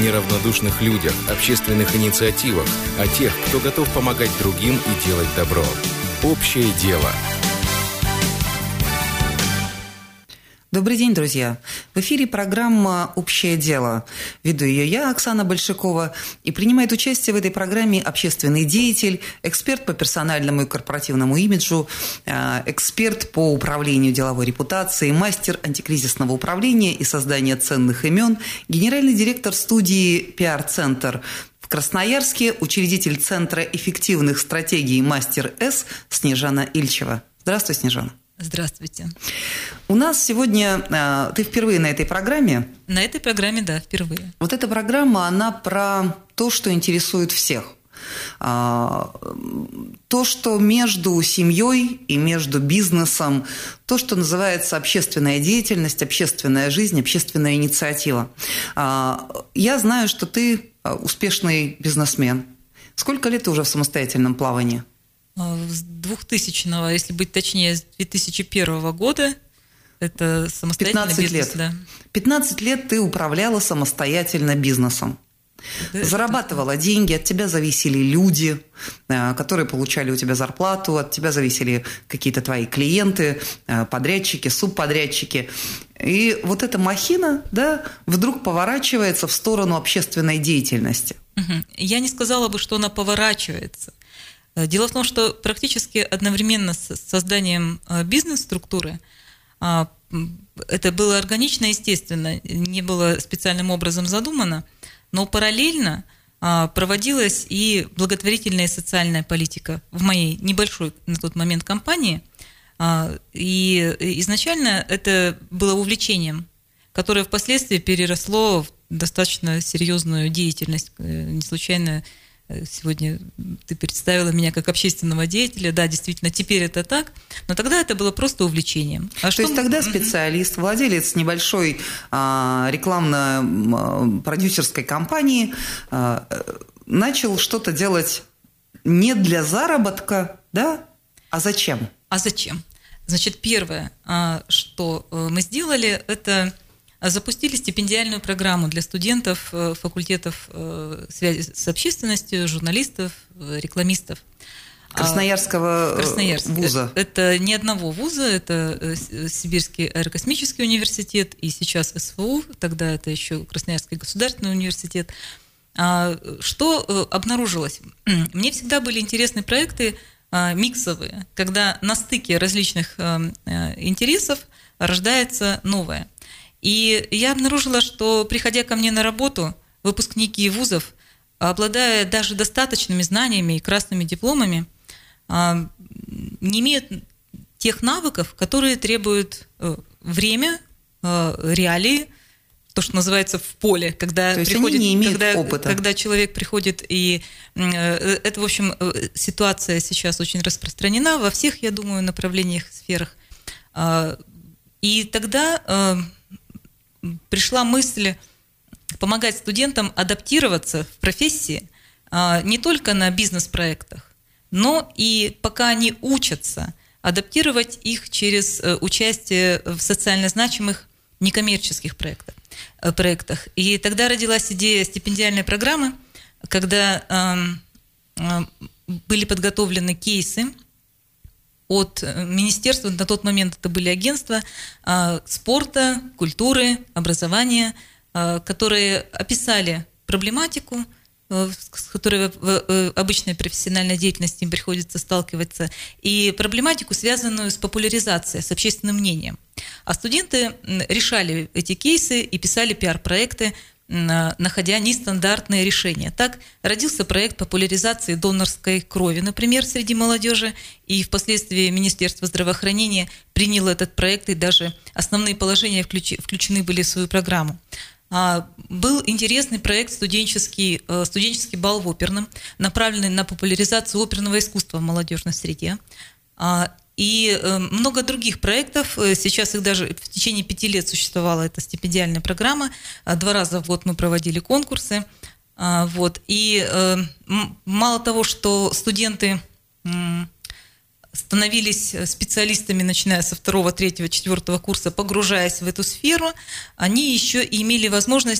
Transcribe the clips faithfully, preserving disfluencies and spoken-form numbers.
неравнодушных людях, общественных инициативах, о тех, кто готов помогать другим и делать добро. Общее дело. Добрый день, друзья! В эфире программа «Общее дело». Веду ее я, Оксана Большакова, и принимает участие в этой программе общественный деятель, эксперт по персональному и корпоративному имиджу, эксперт по управлению деловой репутацией, мастер антикризисного управления и создания ценных имен, генеральный директор студии «Пиар-центр» в Красноярске, учредитель Центра эффективных стратегий «Мастер С» Снежана Ильчева. Здравствуй, Снежана. Здравствуйте. У нас сегодня, э, ты впервые на этой программе. На этой программе, да, впервые. Вот эта программа, она про то, что интересует всех. А, то, что между семьей и между бизнесом, то, что называется общественная деятельность, общественная жизнь, общественная инициатива. А, я знаю, что ты успешный бизнесмен. Сколько лет ты уже в самостоятельном плавании? С двухтысячного, если быть точнее, с две тысячи первого года, это самостоятельный пятнадцать бизнес. лет. Да. пятнадцать лет ты управляла самостоятельно бизнесом. Да, зарабатывала это... деньги, от тебя зависели люди, которые получали у тебя зарплату, от тебя зависели какие-то твои клиенты, подрядчики, субподрядчики. И вот эта махина, да, вдруг поворачивается в сторону общественной деятельности. Угу. Я не сказала бы, что она поворачивается. Дело в том, что практически одновременно с созданием бизнес-структуры это было органично, естественно, не было специальным образом задумано, но параллельно проводилась и благотворительная и социальная политика в моей небольшой на тот момент компании. И изначально это было увлечением, которое впоследствии переросло в достаточно серьезную деятельность. Не случайно сегодня ты представила меня как общественного деятеля. Да, действительно, теперь это так. Но тогда это было просто увлечением. А То что... есть тогда специалист, владелец небольшой а, рекламно-продюсерской компании а, начал что-то делать не для заработка, да? А зачем? А зачем? Значит, первое, что мы сделали, это... запустили стипендиальную программу для студентов факультетов связи с общественностью, журналистов, рекламистов. Красноярского Красноярск. вуза. Это не одного вуза, это Сибирский аэрокосмический университет и сейчас СВУ, тогда это еще Красноярский государственный университет. Что обнаружилось? Мне всегда были интересны проекты миксовые, когда на стыке различных интересов рождается новое. И я обнаружила, что, приходя ко мне на работу, выпускники вузов, обладая даже достаточными знаниями и красными дипломами, не имеют тех навыков, которые требуют время, реалии, то, что называется в поле, когда, приходит, они не имеют когда, опыта. когда человек приходит, и это, в общем, ситуация сейчас очень распространена во всех, я думаю, направлениях, сферах. И тогда... пришла мысль помогать студентам адаптироваться в профессии не только на бизнес-проектах, но и пока они учатся, адаптировать их через участие в социально значимых некоммерческих проектах. проектах. И тогда родилась идея стипендиальной программы, когда были подготовлены кейсы от министерства, на тот момент это были агентства спорта, культуры, образования, которые описали проблематику, с которой в обычной профессиональной деятельности им приходится сталкиваться, и проблематику, связанную с популяризацией, с общественным мнением. А студенты решали эти кейсы и писали пиар-проекты, находя нестандартные решения. Так родился проект популяризации донорской крови, например, среди молодежи, и впоследствии Министерство здравоохранения приняло этот проект, и даже основные положения включены были в свою программу. Был интересный проект студенческий, студенческий бал в оперном, направленный на популяризацию оперного искусства в молодежной среде. И много других проектов. Сейчас их даже в течение пяти лет существовала эта стипендиальная программа. Два раза в год мы проводили конкурсы. Вот. И мало того, что студенты становились специалистами, начиная со второго, третьего, четвертого курса, погружаясь в эту сферу, они еще и имели возможность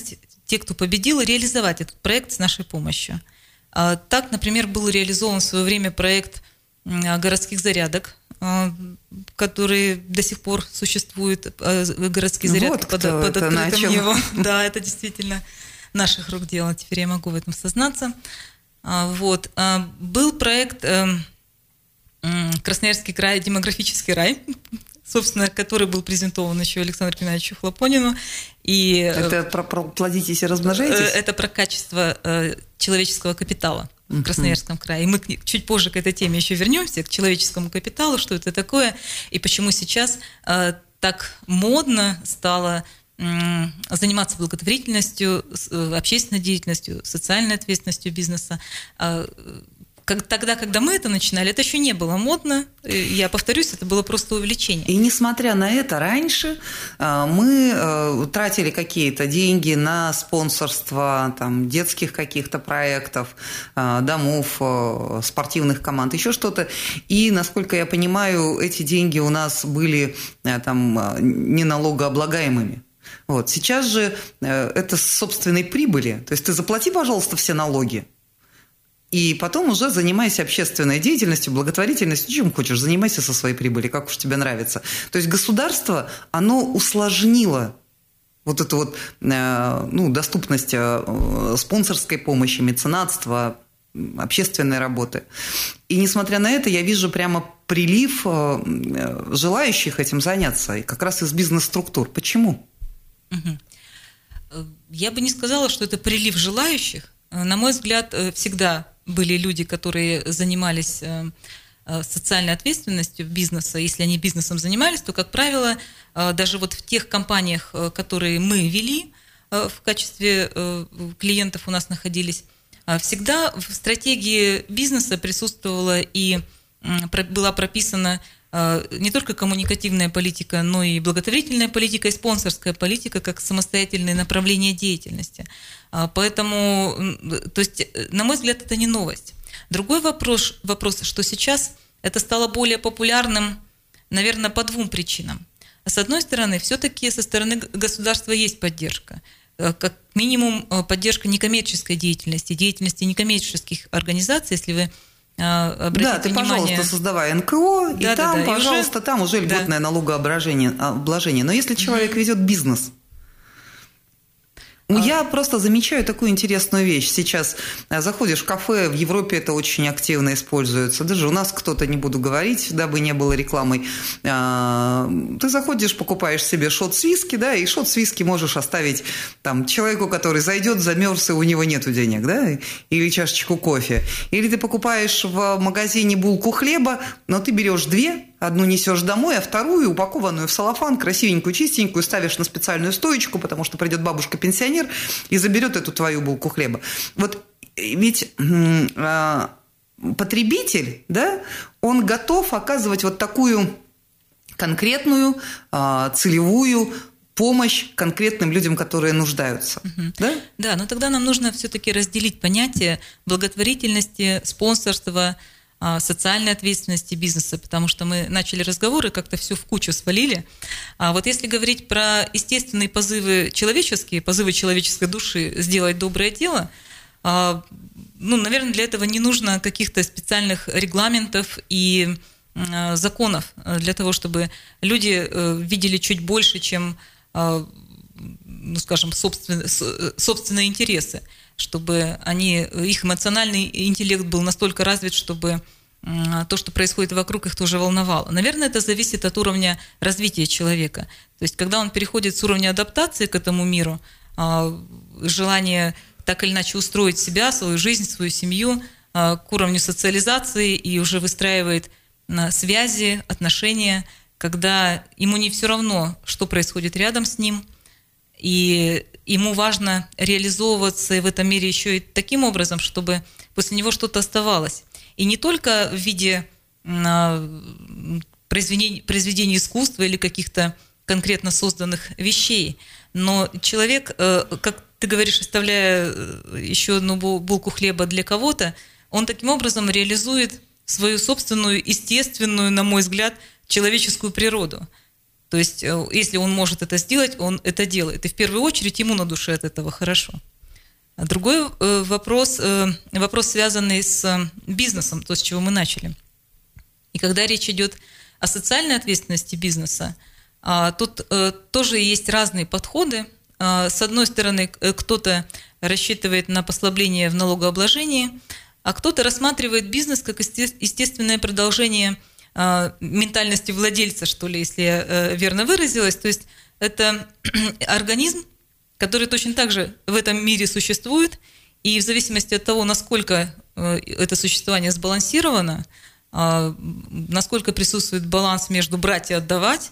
те, кто победил, реализовать этот проект с нашей помощью. Так, например, был реализован в свое время проект городских зарядок, который до сих пор существует, городские зарядки вот под, под открытым небом. Да, это действительно наших рук дело, теперь я могу в этом сознаться. Вот. Был проект «Красноярский край. Демографический рай», собственно, который был презентован еще Александру Геннадьевичу Хлопонину. И это про, про плодитесь и размножаетесь? Это про качество человеческого капитала в Красноярском крае. И мы чуть позже к этой теме еще вернемся, к человеческому капиталу, что это такое, и почему сейчас так модно стало заниматься благотворительностью, общественной деятельностью, социальной ответственностью бизнеса. Тогда, когда мы это начинали, это еще не было модно. Я повторюсь, это было просто увлечение. И несмотря на это, раньше мы тратили какие-то деньги на спонсорство там, детских каких-то проектов, домов, спортивных команд, еще что-то. И, насколько я понимаю, эти деньги у нас были там, не налогооблагаемыми. Вот. Сейчас же это с собственной прибыли. То есть ты заплати, пожалуйста, все налоги. И потом уже занимайся общественной деятельностью, благотворительностью, чем хочешь, занимайся со своей прибыли, как уж тебе нравится. То есть государство, оно усложнило вот эту вот ну, доступность спонсорской помощи, меценатства, общественной работы. И несмотря на это, я вижу прямо прилив желающих этим заняться, и как раз из бизнес-структур. Почему? Я бы не сказала, что это прилив желающих. На мой взгляд, всегда были люди, которые занимались социальной ответственностью бизнеса. Если они бизнесом занимались, то, как правило, даже вот в тех компаниях, которые мы вели, в качестве клиентов у нас находились, всегда в стратегии бизнеса присутствовала и была прописана не только коммуникативная политика, но и благотворительная политика и спонсорская политика как самостоятельные направления деятельности. Поэтому, то есть, на мой взгляд, это не новость. Другой вопрос, вопрос, что сейчас это стало более популярным, наверное, по двум причинам. С одной стороны, все-таки со стороны государства есть поддержка. Как минимум поддержка некоммерческой деятельности, деятельности некоммерческих организаций, если вы обратите да, ты, внимание... пожалуйста, создавай эн ка о, и да, там, да, да, пожалуйста, и уже... там уже льготное да. налогообложение. Но если человек ведет бизнес... Я просто замечаю такую интересную вещь. Сейчас заходишь в кафе, в Европе это очень активно используется. Даже у нас кто-то, не буду говорить, дабы не было рекламой. Ты заходишь, покупаешь себе шот с виски, да, и шот с виски можешь оставить там, человеку, который зайдет, замерз, и у него нету денег, да, или чашечку кофе. Или ты покупаешь в магазине булку хлеба, но ты берешь две, одну несешь домой, а вторую, упакованную в целлофан, красивенькую, чистенькую, ставишь на специальную стоечку, потому что придет бабушка-пенсионер и заберет эту твою булку хлеба. Вот ведь э, потребитель, да, он готов оказывать вот такую конкретную, э, целевую помощь конкретным людям, которые нуждаются. Угу. Да? Да, но тогда нам нужно все-таки разделить понятие благотворительности, спонсорства, социальной ответственности бизнеса, потому что мы начали разговоры, как-то все в кучу свалили. А вот если говорить про естественные позывы человеческие, позывы человеческой души сделать доброе дело, ну, наверное, для этого не нужно каких-то специальных регламентов и законов для того, чтобы люди видели чуть больше, чем, ну, скажем, собственные, собственные интересы, чтобы они, их эмоциональный интеллект был настолько развит, чтобы то, что происходит вокруг, их тоже волновало. Наверное, это зависит от уровня развития человека. То есть, когда он переходит с уровня адаптации к этому миру, желание так или иначе устроить себя, свою жизнь, свою семью, к уровню социализации и уже выстраивает связи, отношения, когда ему не все равно, что происходит рядом с ним, и ему важно реализовываться в этом мире еще и таким образом, чтобы после него что-то оставалось. И не только в виде произведений, произведений искусства или каких-то конкретно созданных вещей, но человек, как ты говоришь, оставляя еще одну булку хлеба для кого-то, он таким образом реализует свою собственную, естественную, на мой взгляд, человеческую природу. То есть, если он может это сделать, он это делает. И в первую очередь ему на душе от этого хорошо. А другой вопрос, вопрос, связанный с бизнесом, то, с чего мы начали. И когда речь идет о социальной ответственности бизнеса, тут тоже есть разные подходы. С одной стороны, кто-то рассчитывает на послабление в налогообложении, а кто-то рассматривает бизнес как естественное продолжение ментальности владельца, что ли, если я верно выразилась. То есть это организм, который точно так же в этом мире существует, и в зависимости от того, насколько это существование сбалансировано, насколько присутствует баланс между брать и отдавать,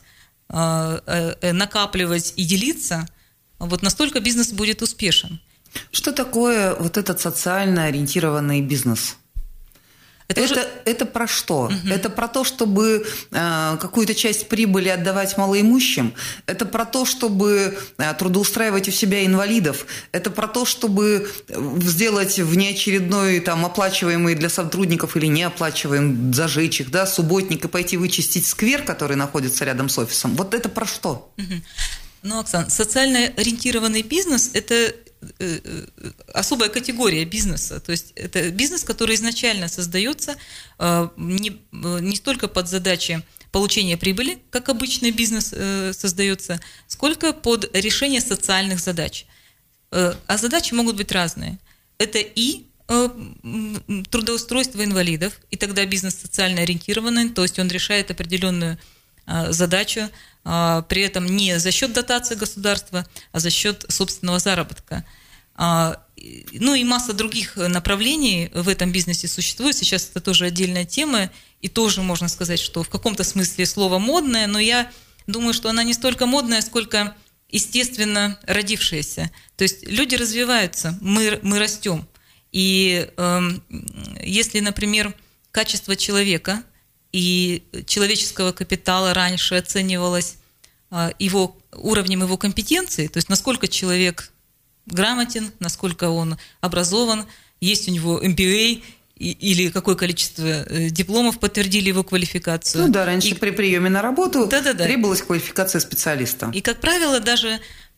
накапливать и делиться, вот настолько бизнес будет успешен. Что такое вот этот социально ориентированный бизнес? Это, это, это про что? Угу. Это про то, чтобы э, какую-то часть прибыли отдавать малоимущим? Это про то, чтобы э, трудоустраивать у себя инвалидов? Это про то, чтобы сделать внеочередной там, оплачиваемый для сотрудников или неоплачиваемый, зажечь их, да, субботник и пойти вычистить сквер, который находится рядом с офисом? Вот это про что? Угу. Ну, Оксана, социально ориентированный бизнес – это особая категория бизнеса. То есть это бизнес, который изначально создается не, не столько под задачи получения прибыли, как обычный бизнес создается, сколько под решение социальных задач. А задачи могут быть разные. Это и трудоустройство инвалидов, и тогда бизнес социально ориентированный, то есть он решает определенную задачу, при этом не за счет дотации государства, а за счет собственного заработка. Ну и масса других направлений в этом бизнесе существует. Сейчас это тоже отдельная тема, и тоже можно сказать, что в каком-то смысле слово модное, но я думаю, что она не столько модная, сколько естественно родившаяся. То есть люди развиваются, мы, мы растем. И э, если, например, качество человека и человеческого капитала раньше оценивалось его, уровнем его компетенции, то есть насколько человек грамотен, насколько он образован, есть у него эм би эй или какое количество дипломов подтвердили его квалификацию. Ну да, раньше и... при приеме на работу Да-да-да. требовалась квалификация специалиста. И, как правило, даже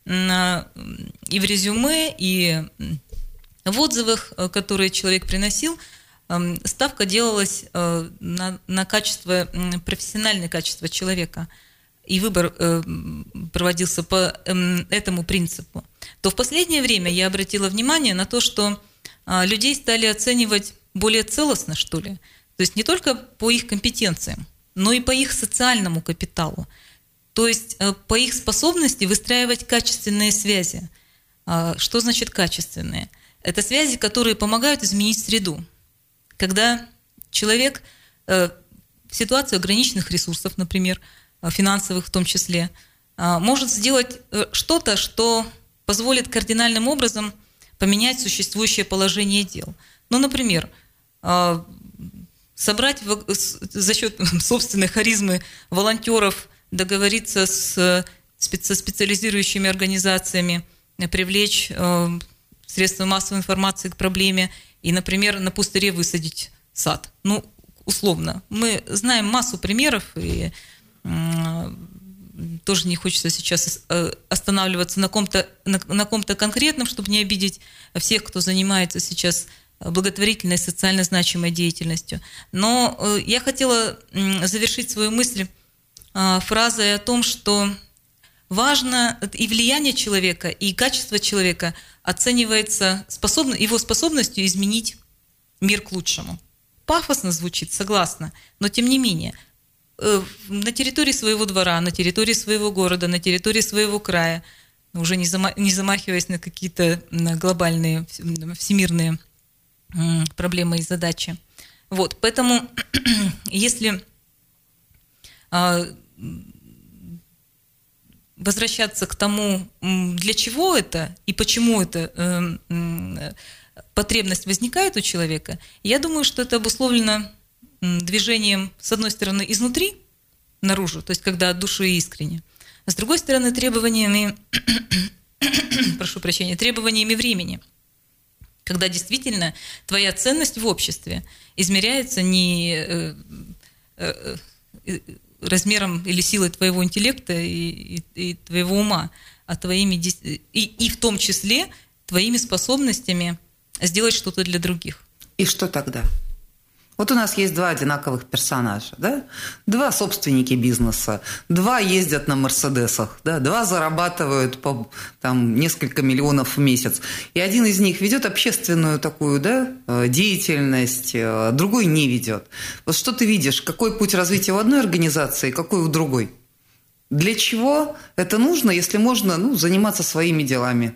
и в резюме, и в отзывах, которые человек приносил, ставка делалась на, на качество, профессиональное качество человека, и выбор проводился по этому принципу. То в последнее время я обратила внимание на то, что людей стали оценивать более целостно, что ли. То есть не только по их компетенциям, но и по их социальному капиталу. То есть по их способности выстраивать качественные связи. Что значит качественные? Это связи, которые помогают изменить среду. Когда человек в ситуации ограниченных ресурсов, например, финансовых в том числе, может сделать что-то, что позволит кардинальным образом поменять существующее положение дел. Ну, например, собрать за счет собственной харизмы волонтеров, договориться с специализирующими организациями, привлечь средства массовой информации к проблеме и, например, на пустыре высадить сад. Ну, условно. Мы знаем массу примеров, и тоже не хочется сейчас останавливаться на ком-то, на, на ком-то конкретном, чтобы не обидеть всех, кто занимается сейчас благотворительной, социально значимой деятельностью. Но я хотела завершить свою мысль фразой о том, что важно и влияние человека, и качество человека оценивается способно, его способностью изменить мир к лучшему. Пафосно звучит, согласна, но тем не менее, на территории своего двора, на территории своего города, на территории своего края, уже не замахиваясь на какие-то глобальные, всемирные проблемы и задачи. Вот, поэтому, если возвращаться к тому, для чего это и почему эта потребность возникает у человека, я думаю, что это обусловлено движением, с одной стороны, изнутри наружу, то есть когда от души искренне, а с другой стороны, требованиями, прошу прощения, требованиями времени, когда действительно твоя ценность в обществе измеряется не размером или силой твоего интеллекта и, и, и твоего ума, а твоими, и, и в том числе твоими способностями сделать что-то для других. И что тогда? Вот у нас есть два одинаковых персонажа, да? Два собственники бизнеса, два ездят на Мерседесах, да? Два зарабатывают по там, несколько миллионов в месяц. И один из них ведет общественную такую, да, деятельность, другой не ведет. Вот что ты видишь? Какой путь развития у одной организации, какой у другой? Для чего это нужно, если можно, ну, заниматься своими делами,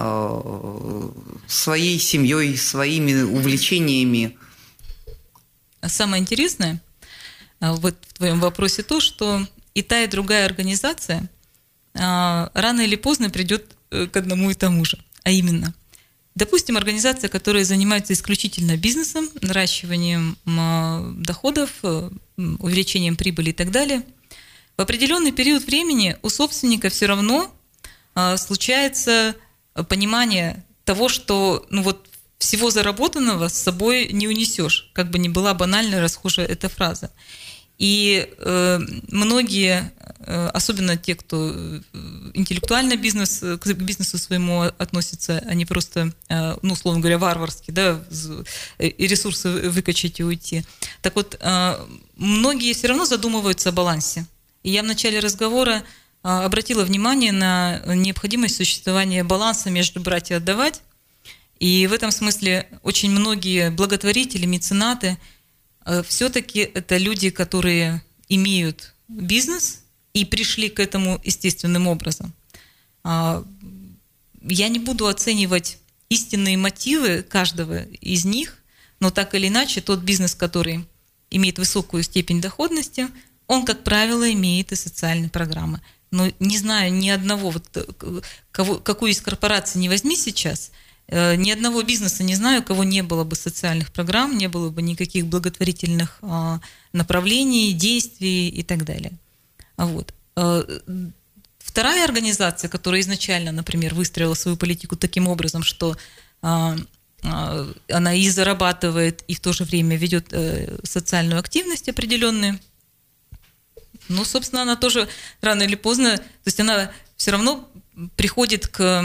своей семьей, своими увлечениями? Самое интересное вот в твоем вопросе то, что и та, и другая организация рано или поздно придет к одному и тому же. А именно, допустим, организация, которая занимается исключительно бизнесом, наращиванием доходов, увеличением прибыли и так далее, в определенный период времени у собственника все равно случается понимание того, что ну вот, всего заработанного с собой не унесешь, как бы ни была банальная, расхожая эта фраза. И э, многие, э, особенно те, кто интеллектуально бизнес, к бизнесу своему относятся, они просто, э, ну, условно говоря, варварски, да, и ресурсы выкачать и уйти. Так вот, э, многие все равно задумываются о балансе. И я в начале разговора э, обратила внимание на необходимость существования баланса между брать и отдавать. И в этом смысле очень многие благотворители, меценаты, все-таки это люди, которые имеют бизнес и пришли к этому естественным образом. Я не буду оценивать истинные мотивы каждого из них, но так или иначе тот бизнес, который имеет высокую степень доходности, он, как правило, имеет и социальные программы. Но не знаю ни одного, вот, кого, какую из корпораций не возьми сейчас, ни одного бизнеса не знаю, у кого не было бы социальных программ, не было бы никаких благотворительных направлений, действий и так далее. Вот. Вторая организация, которая изначально, например, выстроила свою политику таким образом, что она и зарабатывает, и в то же время ведет социальную активность определенную, ну, собственно, она тоже рано или поздно, то есть она все равно приходит к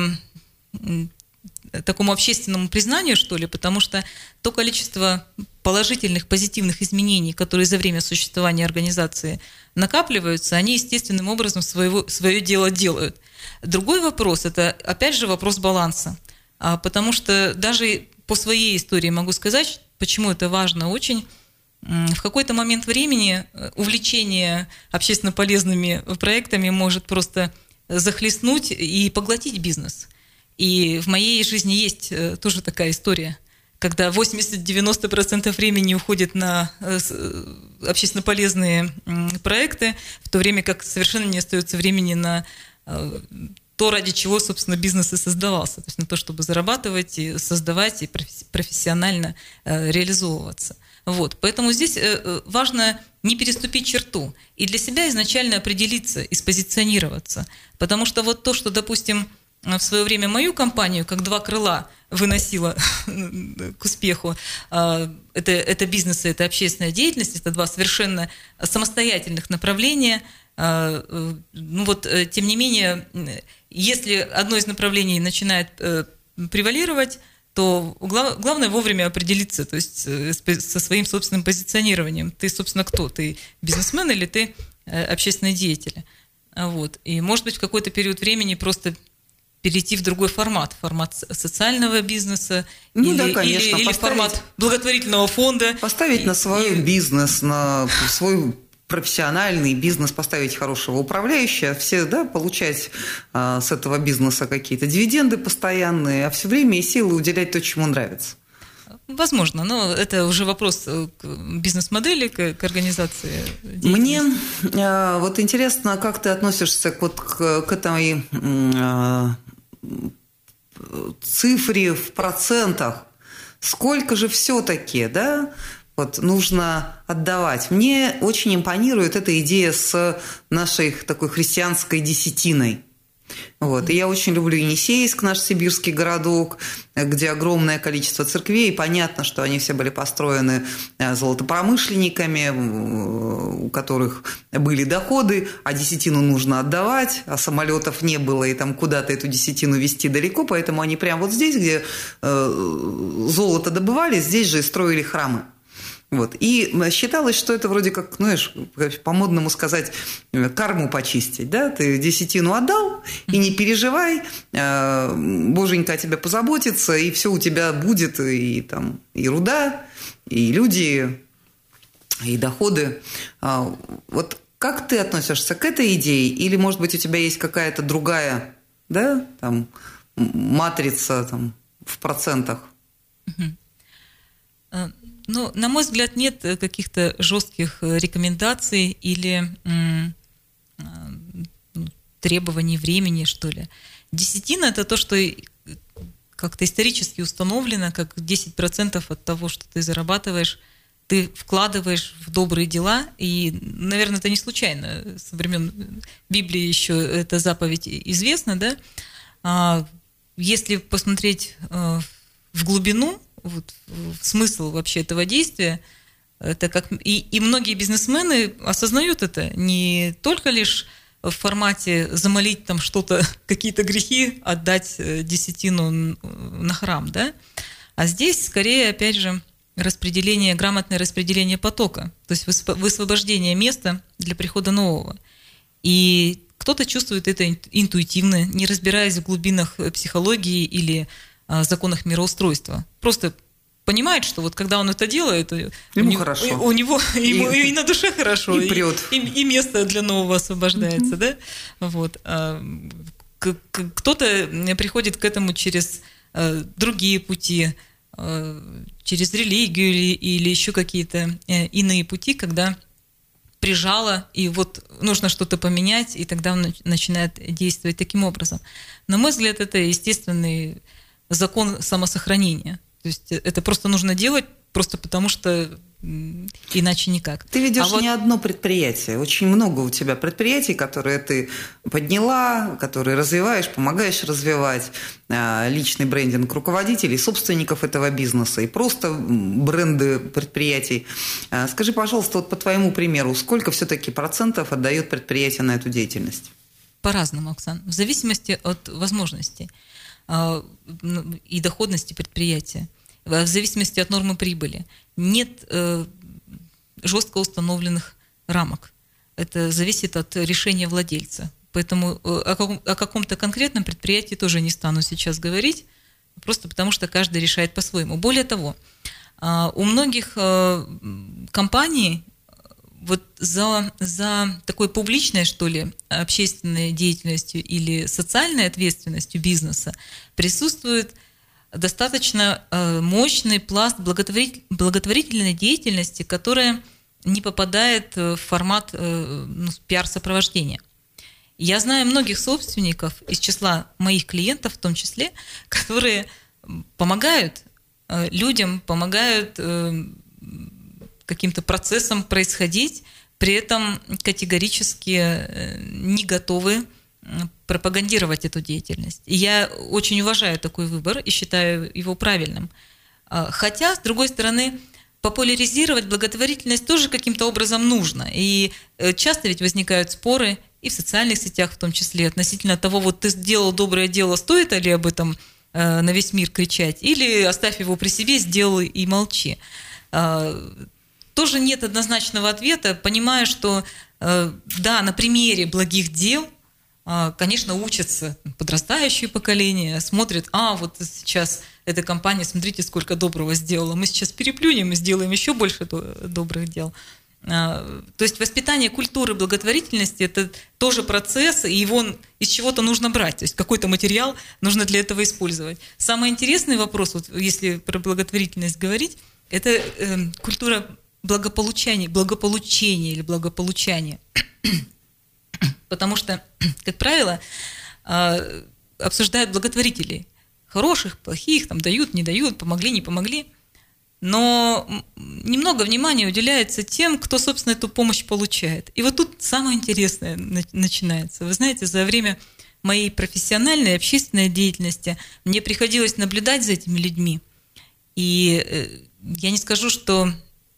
такому общественному признанию, что ли, потому что то количество положительных, позитивных изменений, которые за время существования организации накапливаются, они естественным образом своего, свое дело делают. Другой вопрос – это, опять же, вопрос баланса. Потому что даже по своей истории могу сказать, почему это важно очень. В какой-то момент времени увлечение общественно полезными проектами может просто захлестнуть и поглотить бизнес. И в моей жизни есть тоже такая история, когда восемьдесят-девяносто процентов времени уходит на общественно полезные проекты, в то время как совершенно не остается времени на то, ради чего, собственно, бизнес и создавался, то есть на то, чтобы зарабатывать, и создавать, и профессионально реализовываться. Вот. Поэтому здесь важно не переступить черту и для себя изначально определиться и спозиционироваться. Потому что вот то, что, допустим, в свое время мою компанию, как два крыла, выносила к успеху, это, это бизнес и это общественная деятельность, это два совершенно самостоятельных направления. Ну вот, тем не менее, если одно из направлений начинает превалировать, то главное вовремя определиться, то есть со своим собственным позиционированием. Ты, собственно, кто? Ты бизнесмен или ты общественный деятель? Вот. И, может быть, в какой-то период времени просто перейти в другой формат, формат социального бизнеса, ну, или, да, конечно, или, или формат благотворительного фонда. Поставить и, на свой и... бизнес, на свой профессиональный бизнес, поставить хорошего управляющего, все, да, получать а, с этого бизнеса какие-то дивиденды постоянные, а все время и силы уделять то, чему нравится. Возможно, но это уже вопрос к бизнес-модели, к, к организации деятельности. Мне э, вот интересно, как ты относишься к, вот, к, к этой э, цифре в процентах. Сколько же все-таки, да, вот нужно отдавать? Мне очень импонирует эта идея с нашей такой христианской десятиной. Вот. И я очень люблю Енисейск, наш сибирский городок, где огромное количество церквей. И понятно, что они все были построены золотопромышленниками, у которых были доходы, а десятину нужно отдавать, а самолетов не было, и там куда-то эту десятину везти далеко, поэтому они прямо вот здесь, где золото добывали, здесь же и строили храмы. Вот. И считалось, что это вроде как, знаешь, по-модному сказать, карму почистить. Да? Ты десятину отдал, и не переживай, Боженька о тебе позаботится, и все у тебя будет, и, там, и руда, и люди, и доходы. Вот как ты относишься к этой идее? Или, может быть, у тебя есть какая-то другая, да, там, матрица там, в процентах? Ну, на мой взгляд, нет каких-то жестких рекомендаций или м, требований времени, что ли. Десятина – это то, что как-то исторически установлено, как десять процентов от того, что ты зарабатываешь, ты вкладываешь в добрые дела. И, наверное, это не случайно. Со времен Библии еще эта заповедь известна, да? Если посмотреть в глубину, вот, смысл вообще этого действия, это как и, и многие бизнесмены осознают это не только лишь в формате замолить там что-то, какие-то грехи, отдать десятину на храм, да, а здесь скорее, опять же, распределение, грамотное распределение потока, то есть высвобождение места для прихода нового. И кто-то чувствует это интуитивно, не разбираясь в глубинах психологии или законах мироустройства. Просто понимает, что вот когда он это делает, ему у хорошо. У, у него и, ему, и на душе хорошо, и, прет. и, и место для нового освобождается, mm-hmm. да? Вот. Кто-то приходит к этому через другие пути, через религию или, или еще какие-то иные пути, когда прижало, и вот нужно что-то поменять, и тогда он начинает действовать таким образом. На мой взгляд, это естественный закон самосохранения. То есть это просто нужно делать, просто потому что иначе никак. Ты ведешь а вот... не одно предприятие. Очень много у тебя предприятий, которые ты подняла, которые развиваешь, помогаешь развивать. Личный брендинг руководителей, собственников этого бизнеса и просто бренды предприятий. Скажи, пожалуйста, вот по твоему примеру, сколько все-таки процентов отдает предприятие на эту деятельность? По-разному, Оксана. В зависимости от возможностей и доходности предприятия, в зависимости от нормы прибыли. Нет э, жестко установленных рамок. Это зависит от решения владельца. Поэтому о, каком, о каком-то конкретном предприятии тоже не стану сейчас говорить, просто потому что каждый решает по-своему. Более того, э, у многих э, компаний вот за, за такой публичной, что ли, общественной деятельностью или социальной ответственностью бизнеса присутствует достаточно мощный пласт благотворительной деятельности, которая не попадает в формат ну, пиар-сопровождения. Я знаю многих собственников из числа моих клиентов в том числе, которые помогают людям, помогают каким-то процессам происходить, при этом категорически не готовы пропагандировать эту деятельность. И я очень уважаю такой выбор и считаю его правильным. Хотя, с другой стороны, популяризировать благотворительность тоже каким-то образом нужно. И часто ведь возникают споры, и в социальных сетях в том числе, относительно того, вот ты сделал доброе дело, стоит ли об этом на весь мир кричать, или оставь его при себе, сделай и молчи. Тоже нет однозначного ответа, понимая, что да, на примере благих дел, конечно, учатся подрастающее поколение, смотрят, а вот сейчас эта компания, смотрите, сколько доброго сделала, мы сейчас переплюнем и сделаем еще больше добрых дел. То есть воспитание культуры благотворительности – это тоже процесс, и его из чего-то нужно брать, то есть какой-то материал нужно для этого использовать. Самый интересный вопрос, вот если про благотворительность говорить, это э, культура благополучания, благополучения или благополучания. Потому что, как правило, э, обсуждают благотворителей. Хороших, плохих, там дают, не дают, помогли, не помогли. Но немного внимания уделяется тем, кто, собственно, эту помощь получает. И вот тут самое интересное начинается. Вы знаете, за время моей профессиональной и общественной деятельности мне приходилось наблюдать за этими людьми. И я не скажу, что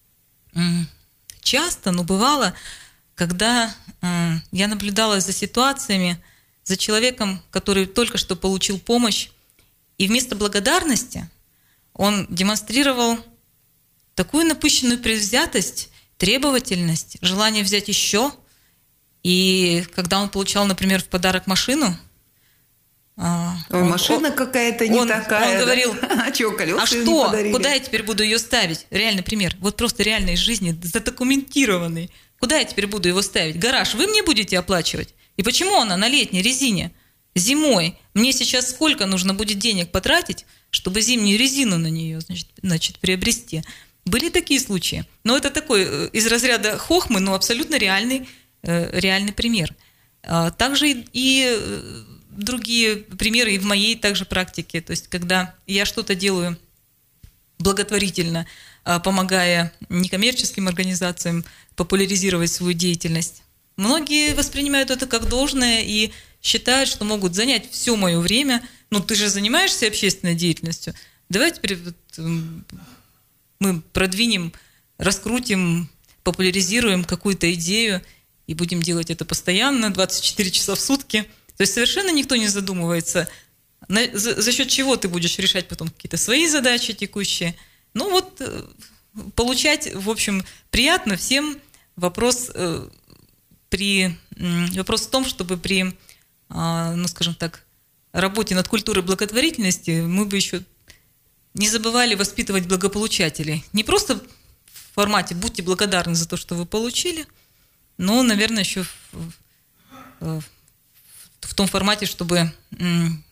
часто, но бывало, когда я наблюдала за ситуациями, за человеком, который только что получил помощь, и вместо благодарности он демонстрировал такую напыщенную предвзятость, требовательность, желание взять еще. И когда он получал, например, в подарок машину, Ой, он, машина он, какая-то не он, такая. Он говорил, да? а, что, колеса а что, куда я теперь буду ее ставить? Реальный пример. Вот просто реальный из жизни, задокументированный. Куда я теперь буду его ставить? Гараж вы мне будете оплачивать? И почему она на летней резине? Зимой мне сейчас сколько нужно будет денег потратить, чтобы зимнюю резину на нее, значит, значит, приобрести? Были такие случаи. Но это такой из разряда хохмы, но абсолютно реальный, реальный пример. Также и другие примеры и в моей также практике. То есть, когда я что-то делаю благотворительно, помогая некоммерческим организациям популяризировать свою деятельность, многие воспринимают это как должное и считают, что могут занять все мое время. Ну, ты же занимаешься общественной деятельностью. Давай теперь вот мы продвинем, раскрутим, популяризируем какую-то идею и будем делать это постоянно, двадцать четыре часа в сутки. То есть совершенно никто не задумывается, за, за счет чего ты будешь решать потом какие-то свои задачи текущие. Ну вот, получать, в общем, приятно всем. Вопрос, э, при, э, вопрос в том, чтобы при, э, ну, скажем так, работе над культурой благотворительности мы бы еще не забывали воспитывать благополучателей. Не просто в формате «будьте благодарны за то, что вы получили», но, наверное, еще в, в, в том формате, чтобы м-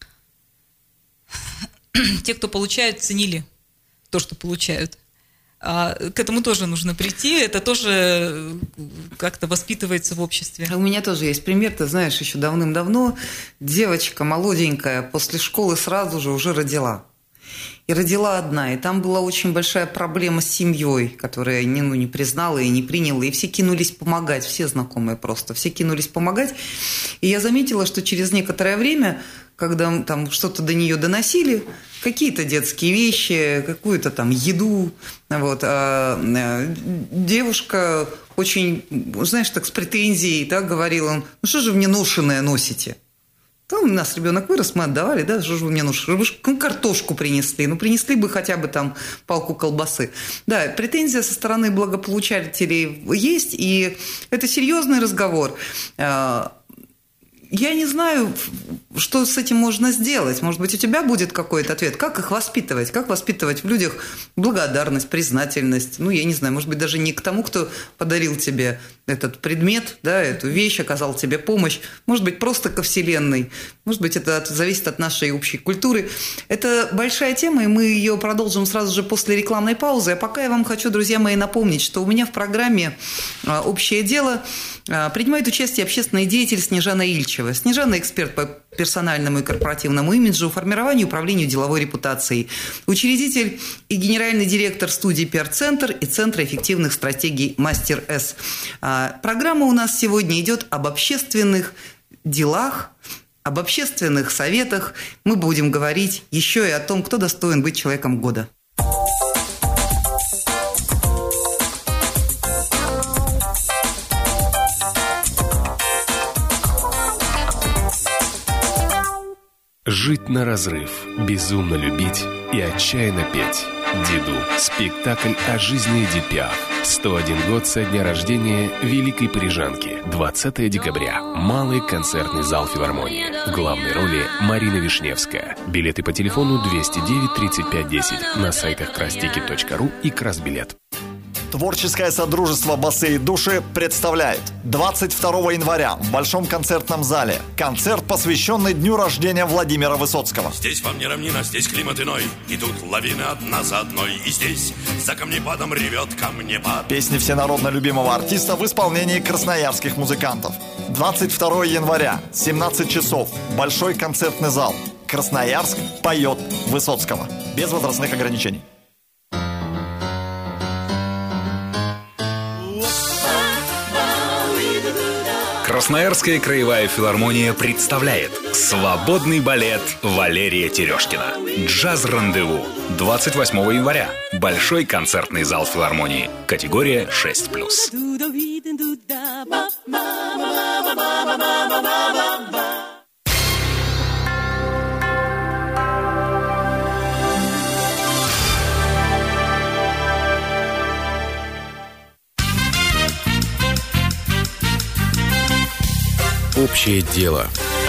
те, кто получают, ценили то, что получают. А к этому тоже нужно прийти, это тоже как-то воспитывается в обществе. У меня тоже есть пример, ты знаешь, еще давным-давно девочка молоденькая после школы сразу же уже родила. И родила одна, и там была очень большая проблема с семьей, которая не, ну, не признала и не приняла, и все кинулись помогать, все знакомые просто, все кинулись помогать. И я заметила, что через некоторое время, когда там что-то до нее доносили, какие-то детские вещи, какую-то там еду, вот, а девушка очень, знаешь, так с претензией, да, говорила, ну что же вы мне ношеное носите? Там у нас ребенок вырос, мы отдавали, да, что же вы мне нужно, вы же картошку принесли, ну, принесли бы хотя бы там палку колбасы. Да, претензия со стороны благополучателей есть, и это серьезный разговор. Я не знаю, что с этим можно сделать. Может быть, у тебя будет какой-то ответ. Как их воспитывать? Как воспитывать в людях благодарность, признательность? Ну, я не знаю, может быть, даже не к тому, кто подарил тебе этот предмет, да, эту вещь, оказал тебе помощь. Может быть, просто ко Вселенной. Может быть, это зависит от нашей общей культуры. Это большая тема, и мы ее продолжим сразу же после рекламной паузы. А пока я вам хочу, друзья мои, напомнить, что у меня в программе «Общее дело» принимает участие общественный деятель Снежана Ильчева. Снежана – эксперт по персональному и корпоративному имиджу, формированию и управлению деловой репутацией, учредитель и генеральный директор студии «Пиар-центр» и Центра эффективных стратегий «Мастер С». Программа у нас сегодня идет об общественных делах, об общественных советах. Мы будем говорить еще и о том, кто достоин быть человеком года. Жить на разрыв, безумно любить и отчаянно петь. Диду. Спектакль о жизни Эдит Пиаф. сто один год со дня рождения великой парижанки. двадцатого декабря. Малый концертный зал филармонии. В главной роли Марина Вишневская. Билеты по телефону двести девять тридцать пять десять на сайтах крастикет точка ру и Красбилет. Творческое содружество «Басы и души» представляет двадцать второго января в Большом концертном зале концерт, посвященный дню рождения Владимира Высоцкого. Здесь вам не равнина, здесь климат иной, и тут лавины одна за одной, и здесь за камнепадом ревет камнепад. Песни всенародно любимого артиста в исполнении красноярских музыкантов. двадцать второго января, семнадцать часов, Большой концертный зал. Красноярск поет Высоцкого. Без возрастных ограничений. Красноярская краевая филармония представляет свободный балет Валерия Терешкина. Джаз-рандеву. двадцать восьмого января. Большой концертный зал филармонии. Категория шесть плюс. Общее дело.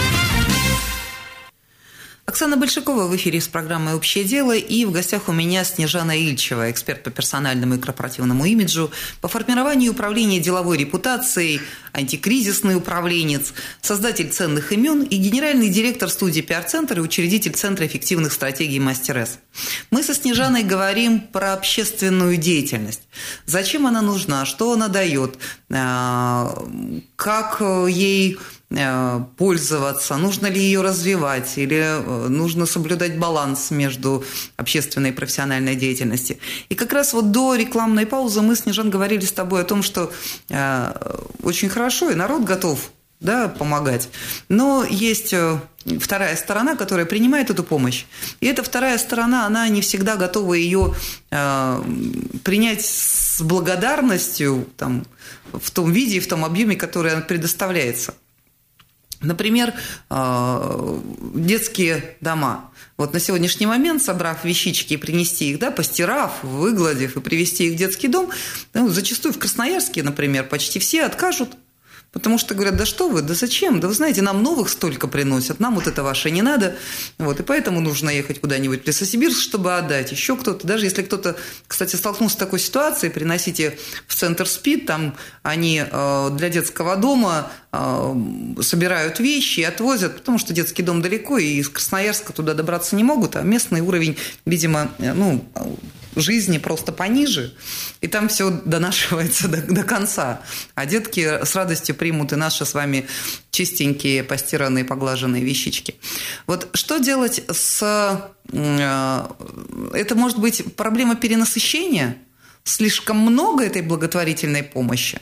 Оксана Большакова в эфире с программой «Общее дело», и в гостях у меня Снежана Ильчева, эксперт по персональному и корпоративному имиджу, по формированию управления деловой репутацией, антикризисный управленец, создатель ценных имен и генеральный директор студии «Пиар-центр» и учредитель Центра эффективных стратегий «Мастер С». Мы со Снежаной говорим про общественную деятельность. Зачем она нужна, что она дает, как ей пользоваться, нужно ли ее развивать или нужно соблюдать баланс между общественной и профессиональной деятельностью. И как раз вот до рекламной паузы мы, Снежан, говорили с тобой о том, что э, очень хорошо, и народ готов, да, помогать, но есть вторая сторона, которая принимает эту помощь. И эта вторая сторона, она не всегда готова ее э, принять с благодарностью там, в том виде и в том объеме, который предоставляется. Например, детские дома. Вот на сегодняшний момент, собрав вещички и принести их, да, постирав, выгладив и привезти их в детский дом, ну, зачастую в Красноярске, например, почти все откажут. Потому что говорят, да что вы, да зачем? Да вы знаете, нам новых столько приносят, нам вот это ваше не надо. Вот, и поэтому нужно ехать куда-нибудь в Лесосибирск, чтобы отдать. Еще кто-то, даже если кто-то, кстати, столкнулся с такой ситуацией, приносите в центр СПИД, там они э, для детского дома э, собирают вещи и отвозят, потому что детский дом далеко, и из Красноярска туда добраться не могут, а местный уровень, видимо, ну, жизни просто пониже, и там все донашивается до, до конца. А детки с радостью примут и наши с вами чистенькие, постиранные, поглаженные вещички. Вот что делать с... Это может быть проблема перенасыщения? Слишком много этой благотворительной помощи?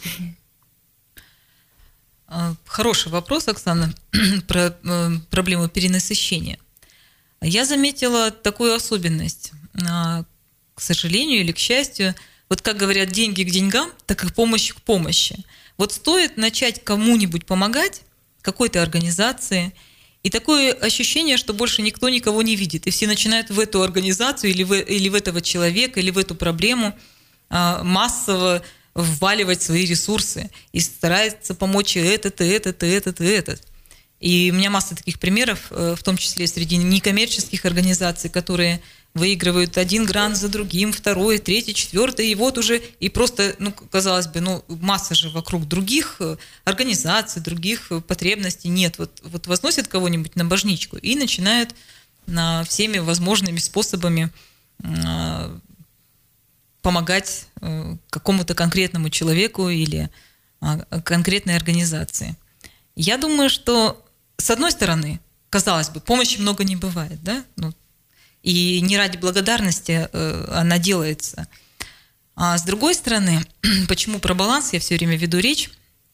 Хороший вопрос, Оксана, про проблему перенасыщения. Я заметила такую особенность. К сожалению или к счастью, вот как говорят, деньги к деньгам, так и помощь к помощи. Вот стоит начать кому-нибудь помогать, какой-то организации, и такое ощущение, что больше никто никого не видит, и все начинают в эту организацию или в, или в этого человека, или в эту проблему массово вваливать свои ресурсы и стараются помочь и этот, и этот, и этот, и этот. И у меня масса таких примеров, в том числе среди некоммерческих организаций, которые выигрывают один грант за другим, второй, третий, четвертый, и вот уже, и просто, ну, казалось бы, ну, масса же вокруг других организаций, других потребностей нет. Вот, вот возносят кого-нибудь на божничку и начинают на всеми возможными способами э, помогать э, какому-то конкретному человеку или э, конкретной организации. Я думаю, что, с одной стороны, казалось бы, помощи много не бывает, да, ну, и не ради благодарности э, она делается. А с другой стороны, почему про баланс я все время веду речь,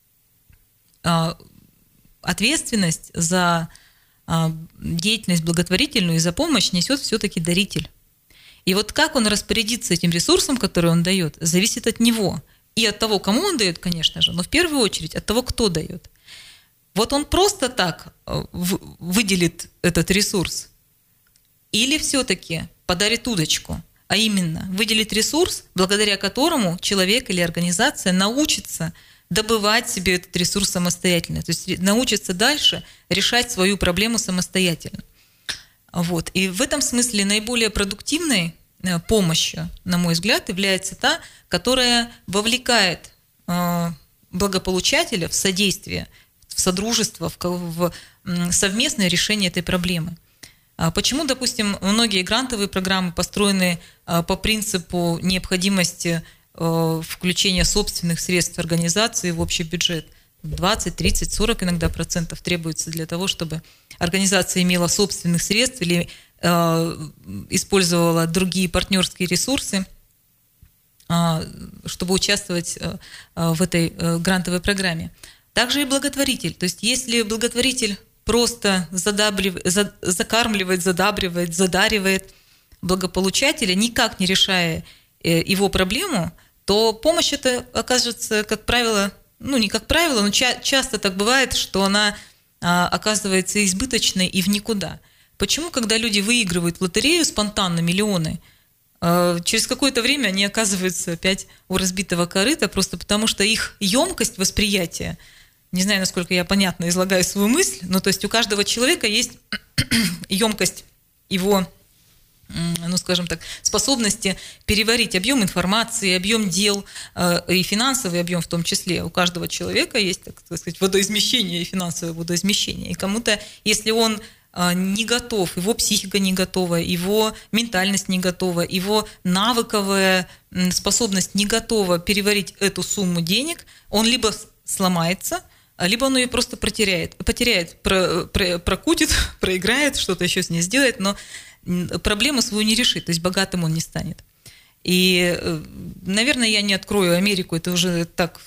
э, ответственность за э, деятельность благотворительную и за помощь несет все-таки даритель. И вот как он распорядится этим ресурсом, который он дает, зависит от него. И от того, кому он дает, конечно же, но в первую очередь от того, кто дает. Вот он просто так выделит этот ресурс, или все-таки подарит удочку, а именно выделит ресурс, благодаря которому человек или организация научится добывать себе этот ресурс самостоятельно, то есть научится дальше решать свою проблему самостоятельно. Вот. И в этом смысле наиболее продуктивной помощью, на мой взгляд, является та, которая вовлекает благополучателя в содействие, в содружество, в совместное решение этой проблемы. Почему, допустим, многие грантовые программы построены по принципу необходимости включения собственных средств организации в общий бюджет? двадцать, тридцать, сорок иногда процентов требуется для того, чтобы организация имела собственных средств или использовала другие партнерские ресурсы, чтобы участвовать в этой грантовой программе. Также и благотворитель. То есть если благотворитель просто задабривает, закармливает, задабривает, задаривает благополучателя, никак не решая его проблему, то помощь эта окажется, как правило, ну не как правило, но ча- часто так бывает, что она а, оказывается избыточной и в никуда. Почему, когда люди выигрывают в лотерею спонтанно миллионы, а, через какое-то время они оказываются опять у разбитого корыта, просто потому что их емкость восприятия, не знаю, насколько я понятно излагаю свою мысль, но то есть у каждого человека есть емкость его, ну, скажем так, способности переварить объем информации, объем дел э, и финансовый объем в том числе. У каждого человека есть, так сказать, водоизмещение и финансовое водоизмещение. И кому-то, если он э, не готов, его психика не готова, его ментальность не готова, его навыковая способность не готова переварить эту сумму денег, он либо сломается, либо он ее просто потеряет, потеряет, про, про, прокутит, проиграет, что-то еще с ней сделает, но проблему свою не решит, то есть богатым он не станет. И, наверное, я не открою Америку, это уже так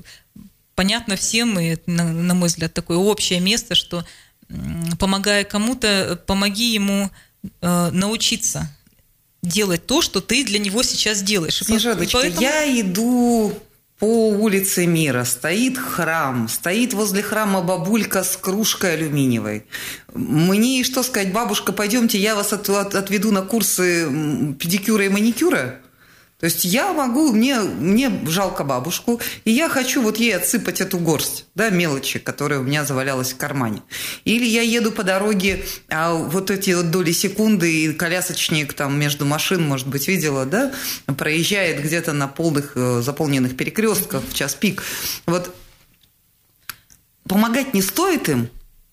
понятно всем, и, на, на мой взгляд, такое общее место, что, помогая кому-то, помоги ему э, научиться делать то, что ты для него сейчас делаешь. Снежаночка, поэтому... я иду по улице Мира, стоит храм, стоит возле храма бабулька с кружкой алюминиевой. Мне что сказать, бабушка, пойдемте, я вас от, от, отведу на курсы педикюра и маникюра? То есть я могу, мне, мне жалко бабушку, и я хочу вот ей отсыпать эту горсть, да, мелочи, которая у меня завалялась в кармане. Или я еду по дороге, а вот эти вот доли секунды, и колясочник там между машин, может быть, видела, да, проезжает где-то на полных заполненных перекрестках в час пик. Вот помогать не стоит им.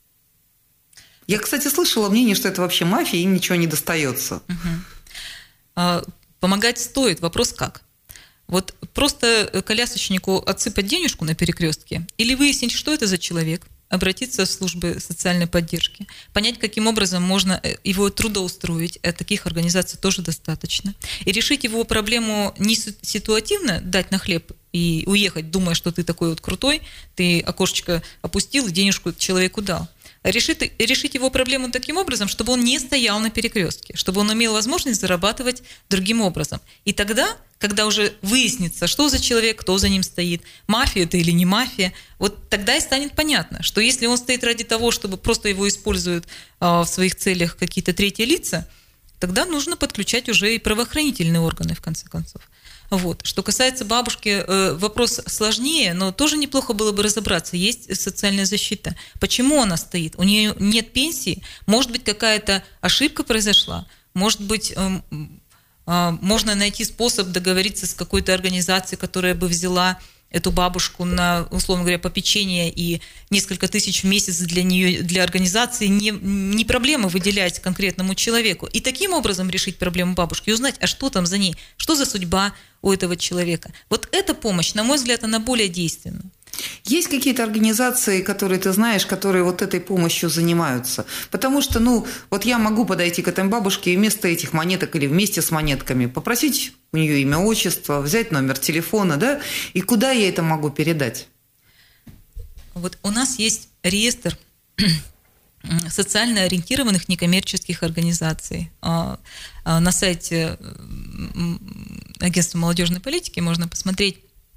Я, кстати, слышала мнение, что это вообще мафия, им ничего не достается. Uh-huh. Помогать стоит. Вопрос как? Вот просто колясочнику отсыпать денежку на перекрестке или выяснить, что это за человек, обратиться в службы социальной поддержки, понять, каким образом можно его трудоустроить, а таких организаций тоже достаточно, и решить его проблему не ситуативно, дать на хлеб и уехать, думая, что ты такой вот крутой, ты окошечко опустил и денежку человеку дал. Решить, решить его проблему таким образом, чтобы он не стоял на перекрестке, чтобы он имел возможность зарабатывать другим образом. И тогда, когда уже выяснится, что за человек, кто за ним стоит, мафия это или не мафия, вот тогда и станет понятно, что если он стоит ради того, чтобы просто его используют в своих целях какие-то третьи лица, тогда нужно подключать уже и правоохранительные органы, в конце концов. Вот. Что касается бабушки, вопрос сложнее, но тоже неплохо было бы разобраться. Есть социальная защита. Почему она стоит? У нее нет пенсии? Может быть, какая-то ошибка произошла? Может быть, можно найти способ договориться с какой-то организацией, которая бы взяла эту бабушку на, условно говоря, попечение, и несколько тысяч в месяц для нее, для организации не, не проблема выделять конкретному человеку. И таким образом решить проблему бабушки, и узнать, а что там за ней, что за судьба у этого человека. Вот эта помощь, на мой взгляд, она более действенна. Есть какие-то организации, которые ты знаешь, которые вот этой помощью занимаются? Потому что, ну, вот я могу подойти к этой бабушке и вместо этих монеток или вместе с монетками попросить у нее имя, отчество, взять номер телефона, да, и куда я это могу передать? Вот у нас есть реестр социально ориентированных некоммерческих организаций. На сайте Агентства молодежной политики можно посмотреть.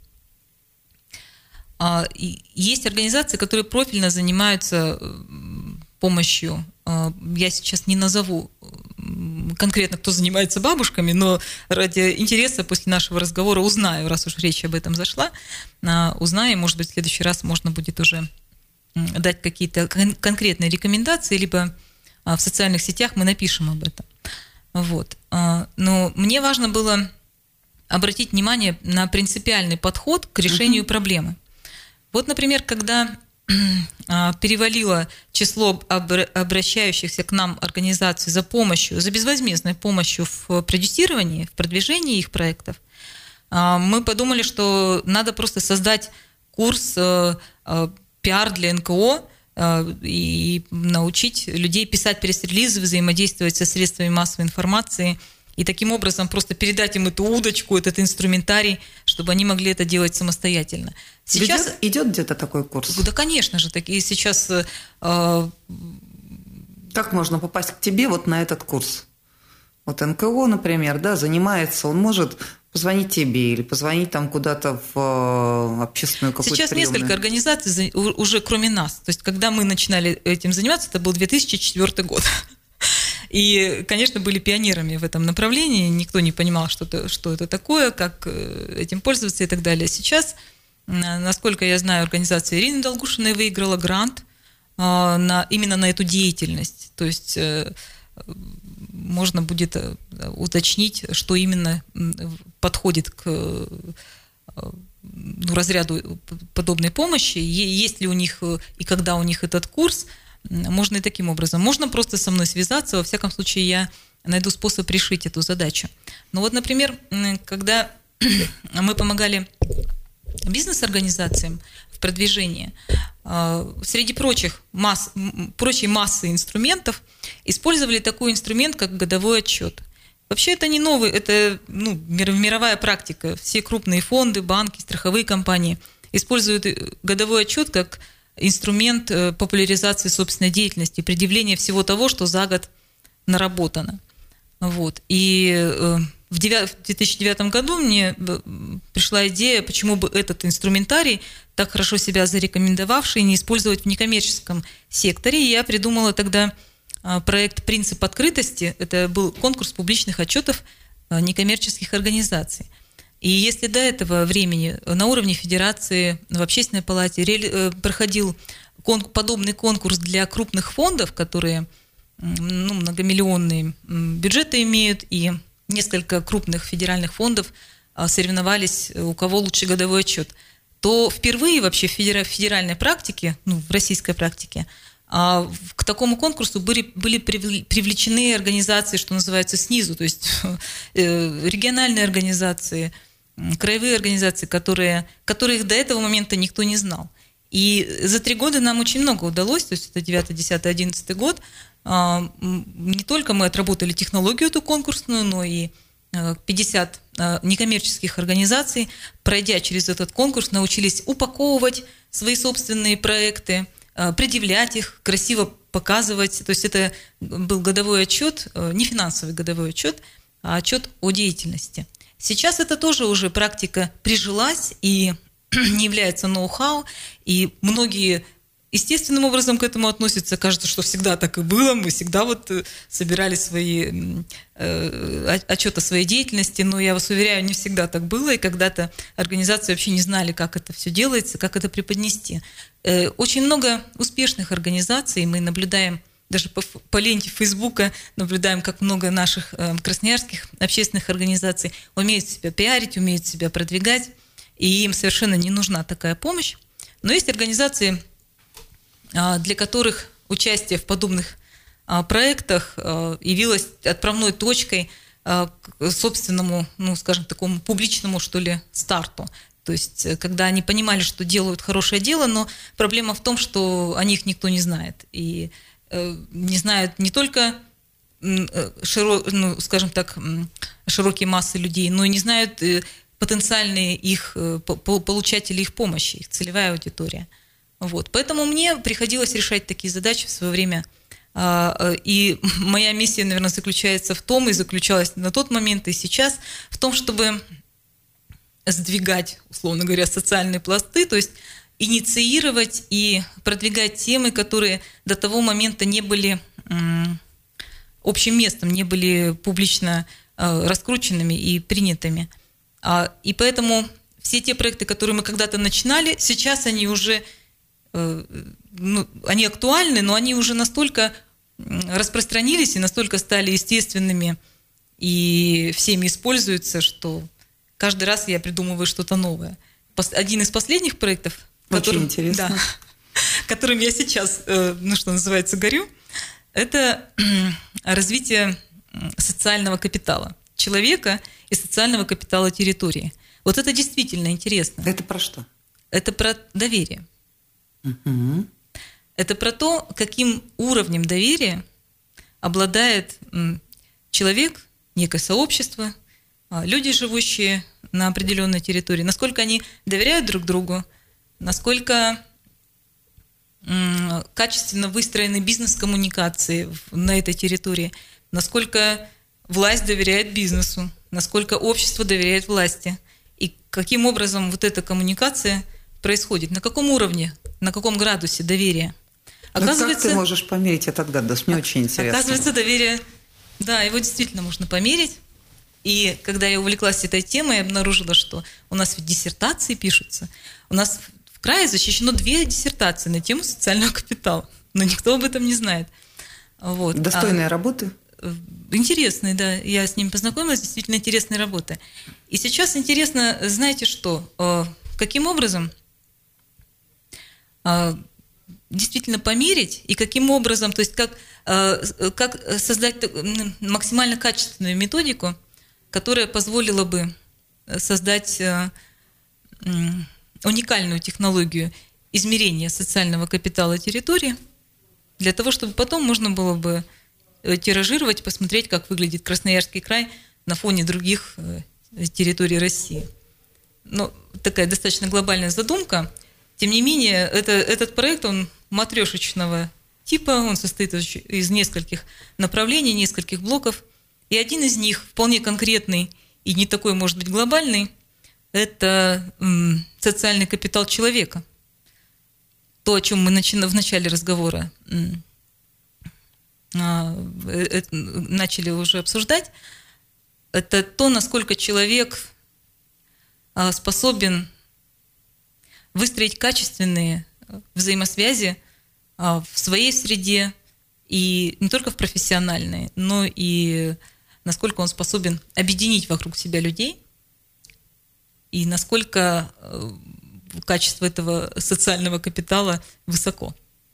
Есть организации, которые профильно занимаются помощью. Я сейчас не назову конкретно, кто занимается бабушками, но ради интереса после нашего разговора узнаю, раз уж речь об этом зашла, узнаю, может быть, в следующий раз можно будет уже дать какие-то конкретные рекомендации, либо в социальных сетях мы напишем об этом. Вот. Но мне важно было обратить внимание на принципиальный подход к решению uh-huh. проблемы. Вот, например, когда перевалило число обращающихся к нам организаций за помощью, за безвозмездной помощью в продюсировании, в продвижении их проектов, мы подумали, что надо просто создать курс пиар для эн ка о и научить людей писать пресс-релизы, взаимодействовать со средствами массовой информации и таким образом просто передать им эту удочку, этот инструментарий, чтобы они могли это делать самостоятельно. Сейчас Идет, идет где-то такой курс? Да, конечно же, такие сейчас. Э, как можно попасть к тебе вот на этот курс? Вот эн ка о, например, да, занимается, он может позвонить тебе или позвонить там куда-то в общественную какую-то Сейчас приемную. несколько организаций уже кроме нас. То есть, когда мы начинали этим заниматься, это был две тысячи четвёртый год. И, конечно, были пионерами в этом направлении. Никто не понимал, что это, что это такое, как этим пользоваться и так далее. Сейчас, насколько я знаю, организация Ирины Долгушиной выиграла грант на, именно на эту деятельность. То есть можно будет уточнить, что именно подходит к ну, разряду подобной помощи, есть ли у них и когда у них этот курс. Можно и таким образом. Можно просто со мной связаться, во всяком случае я найду способ решить эту задачу. Ну вот, например, когда мы помогали бизнес-организациям в продвижении, среди прочих масс, прочей массы инструментов использовали такой инструмент, как годовой отчет. Вообще это не новый, это ну, мировая практика. Все крупные фонды, банки, страховые компании используют годовой отчет как инструмент популяризации собственной деятельности, предъявления всего того, что за год наработано. Вот. И в две тысячи девятом году мне пришла идея, почему бы этот инструментарий, так хорошо себя зарекомендовавший, не использовать в некоммерческом секторе. И я придумала тогда проект «Принцип открытости». Это был конкурс публичных отчетов некоммерческих организаций. И если до этого времени на уровне федерации, в общественной палате проходил подобный конкурс для крупных фондов, которые ну, многомиллионные бюджеты имеют, и несколько крупных федеральных фондов соревновались, у кого лучше годовой отчет, то впервые вообще в федеральной практике, ну, в российской практике, к такому конкурсу были, были привлечены организации, что называется, снизу, то есть региональные организации, краевые организации, которые, которых до этого момента никто не знал. И за три года нам очень много удалось, то есть это девятый, десятый, одиннадцатый год, не только мы отработали технологию эту конкурсную, но и пятьдесят некоммерческих организаций, пройдя через этот конкурс, научились упаковывать свои собственные проекты, предъявлять их, красиво показывать. То есть это был годовой отчет, не финансовый годовой отчет, а отчет о деятельности. Сейчас это тоже уже практика прижилась и не является ноу-хау, и многие естественным образом к этому относятся. Кажется, что всегда так и было, мы всегда вот собирали свои э, отчеты о своей деятельности, но я вас уверяю, не всегда так было, и когда-то организации вообще не знали, как это все делается, как это преподнести. Э, очень много успешных организаций мы наблюдаем, даже по, по ленте Фейсбука наблюдаем, как много наших э, красноярских общественных организаций умеют себя пиарить, умеют себя продвигать, и им совершенно не нужна такая помощь. Но есть организации, для которых участие в подобных проектах явилось отправной точкой к собственному, ну, скажем, такому публичному, что ли, старту. То есть, когда они понимали, что делают хорошее дело, но проблема в том, что о них никто не знает. И не знают не только, широ, ну, скажем так, широкие массы людей, но и не знают потенциальные их, получатели их помощи, их целевая аудитория. Вот. Поэтому мне приходилось решать такие задачи в свое время. И моя миссия, наверное, заключается в том, и заключалась на тот момент, и сейчас, в том, чтобы сдвигать, условно говоря, социальные пласты, то есть инициировать и продвигать темы, которые до того момента не были общим местом, не были публично раскрученными и принятыми. И поэтому все те проекты, которые мы когда-то начинали, сейчас они уже ну, они актуальны, но они уже настолько распространились и настолько стали естественными и всеми используются, что каждый раз я придумываю что-то новое. Один из последних проектов, которым, да, которым я сейчас, ну что называется, горю, это развитие социального капитала человека и социального капитала территории. Вот это действительно интересно. Это про что? Это про доверие. Угу. Это про то, каким уровнем доверия обладает человек, некое сообщество, люди, живущие на определенной территории, насколько они доверяют друг другу, насколько качественно выстроены бизнес-коммуникации на этой территории, насколько власть доверяет бизнесу, насколько общество доверяет власти, и каким образом вот эта коммуникация происходит, на каком уровне, на каком градусе доверия. Оказывается, как ты можешь померить этот градус? Мне очень интересно. Оказывается, доверие, да, его действительно можно померить. И когда я увлеклась этой темой, я обнаружила, что у нас ведь диссертации пишутся. У нас в крае защищено две диссертации на тему социального капитала, но никто об этом не знает. Вот. Достойные а, работы? Интересные, да. Я с ними познакомилась, действительно интересные работы. И сейчас интересно, знаете что, каким образом действительно померить и каким образом, то есть как, как создать максимально качественную методику, которая позволила бы создать уникальную технологию измерения социального капитала территории, для того, чтобы потом можно было бы тиражировать, посмотреть, как выглядит Красноярский край на фоне других территорий России. Ну, такая достаточно глобальная задумка. Тем не менее, это, этот проект, он матрешечного типа, он состоит из нескольких направлений, нескольких блоков. И один из них, вполне конкретный и не такой, может быть, глобальный, это м, социальный капитал человека. То, о чем мы начали в начале разговора м, а, э, э, начали уже обсуждать, это то, насколько человек а, способен выстроить качественные взаимосвязи а, в своей среде, и не только в профессиональной, но и насколько он способен объединить вокруг себя людей, и насколько качество этого социального капитала высоко.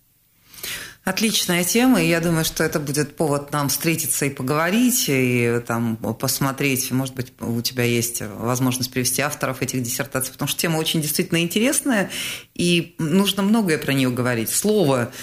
Отличная тема, и я думаю, что это будет повод нам встретиться и поговорить, и там посмотреть, может быть, у тебя есть возможность привести авторов этих диссертаций, потому что тема очень действительно интересная, и нужно многое про нее говорить. Слово,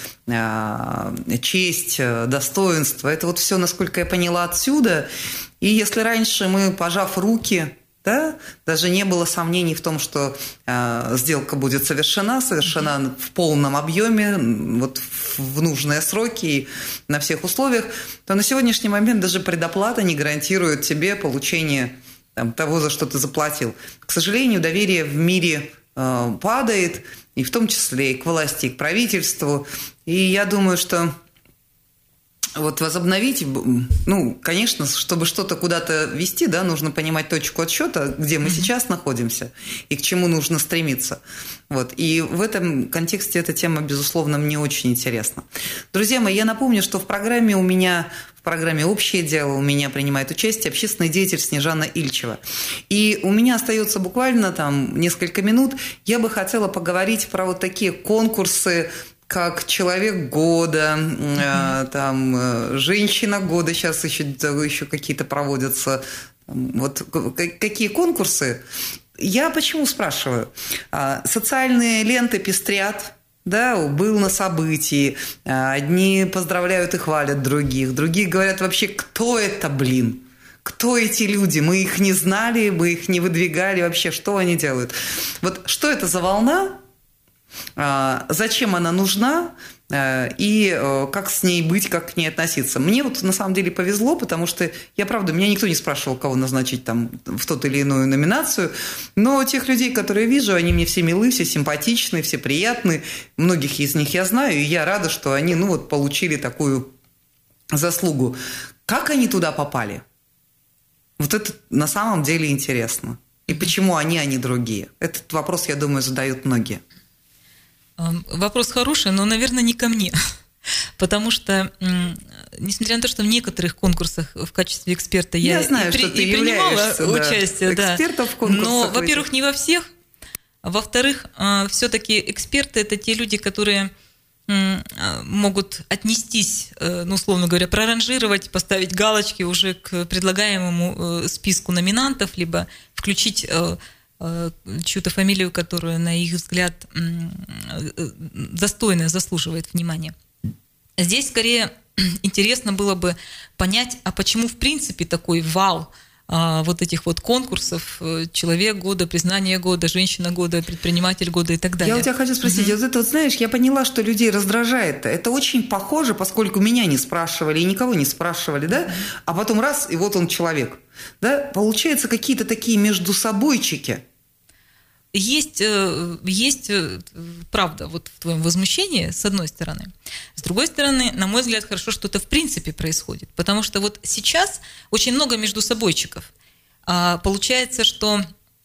честь, достоинство – это вот все, насколько я поняла, отсюда. И если раньше мы, пожав руки, да, даже не было сомнений в том, что э, сделка будет совершена, совершена в полном объеме, вот в нужные сроки и на всех условиях, то на сегодняшний момент даже предоплата не гарантирует тебе получение там, того, за что ты заплатил. К сожалению, доверие в мире э, падает, и в том числе и к власти, и к правительству. И я думаю, что вот возобновить, ну, конечно, чтобы что-то куда-то вести, да, нужно понимать точку отсчета, где мы mm-hmm. сейчас находимся и к чему нужно стремиться. Вот. И в этом контексте эта тема, безусловно, мне очень интересна. Друзья мои, я напомню, что в программе у меня, в программе «Общее дело» у меня принимает участие общественный деятель Снежана Ильчева. И у меня остается буквально там несколько минут. Я бы хотела поговорить про вот такие конкурсы, как «Человек года», mm-hmm. там «Женщина года», сейчас еще, еще какие-то проводятся. Вот какие конкурсы? Я почему спрашиваю? Социальные ленты пестрят, да, был на событии, одни поздравляют и хвалят других, другие говорят вообще, кто это, блин? Кто эти люди? Мы их не знали, мы их не выдвигали, вообще, что они делают? Вот что это за волна? Зачем она нужна и как с ней быть, как к ней относиться. Мне вот на самом деле повезло, потому что я, правда, меня никто не спрашивал, кого назначить там в ту или иную номинацию, но тех людей, которые вижу, они мне все милы, все симпатичны, все приятны, многих из них я знаю, и я рада, что они, ну вот, получили такую заслугу. Как они туда попали? Вот это на самом деле интересно. И почему они, а не другие? Этот вопрос, я думаю, задают многие. Вопрос хороший, но, наверное, не ко мне. Потому что, несмотря на то, что в некоторых конкурсах в качестве эксперта я, я знаю, и, что и ты принимала да, участие, да, экспертом в конкурсах. Но, во-первых, не во всех. А во-вторых, все-таки эксперты – это те люди, которые могут отнестись, ну, условно говоря, проранжировать, поставить галочки уже к предлагаемому списку номинантов, либо включить чью-то фамилию, которая, на их взгляд, достойно заслуживает внимания. Здесь скорее интересно было бы понять, а почему в принципе такой вал а, вот этих вот конкурсов «Человек года», «Признание года», «Женщина года», «Предприниматель года» и так далее. Я у тебя хочу спросить, mm-hmm. вот это вот, знаешь, я поняла, что людей раздражает. Это очень похоже, поскольку меня не спрашивали и никого не спрашивали, да? Mm-hmm. А потом раз, и вот он человек. Да? Получается, какие-то такие междусобойчики. Есть, есть правда вот в твоем возмущении, с одной стороны. С другой стороны, на мой взгляд, хорошо, что это в принципе происходит. Потому что вот сейчас очень много междусобойчиков. Получается, что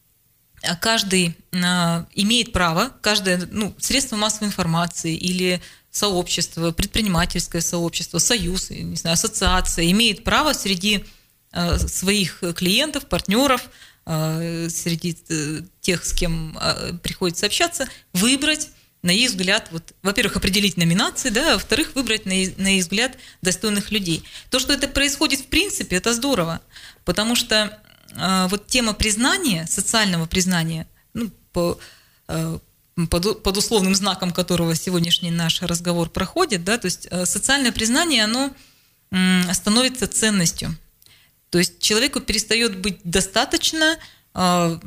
каждый имеет право, каждое ну, средство массовой информации или сообщество, предпринимательское сообщество, союз, не знаю, ассоциация имеет право среди своих клиентов, партнеров, среди тех, с кем приходится общаться, выбрать, на их взгляд, вот, во-первых, определить номинации, да, а во-вторых, выбрать, на их, на их взгляд, достойных людей. То, что это происходит в принципе, это здорово, потому что э, вот тема признания, социального признания, ну, по, э, под, под условным знаком которого сегодняшний наш разговор проходит, да, то есть э, социальное признание, оно э, становится ценностью. То есть человеку перестает быть достаточно э,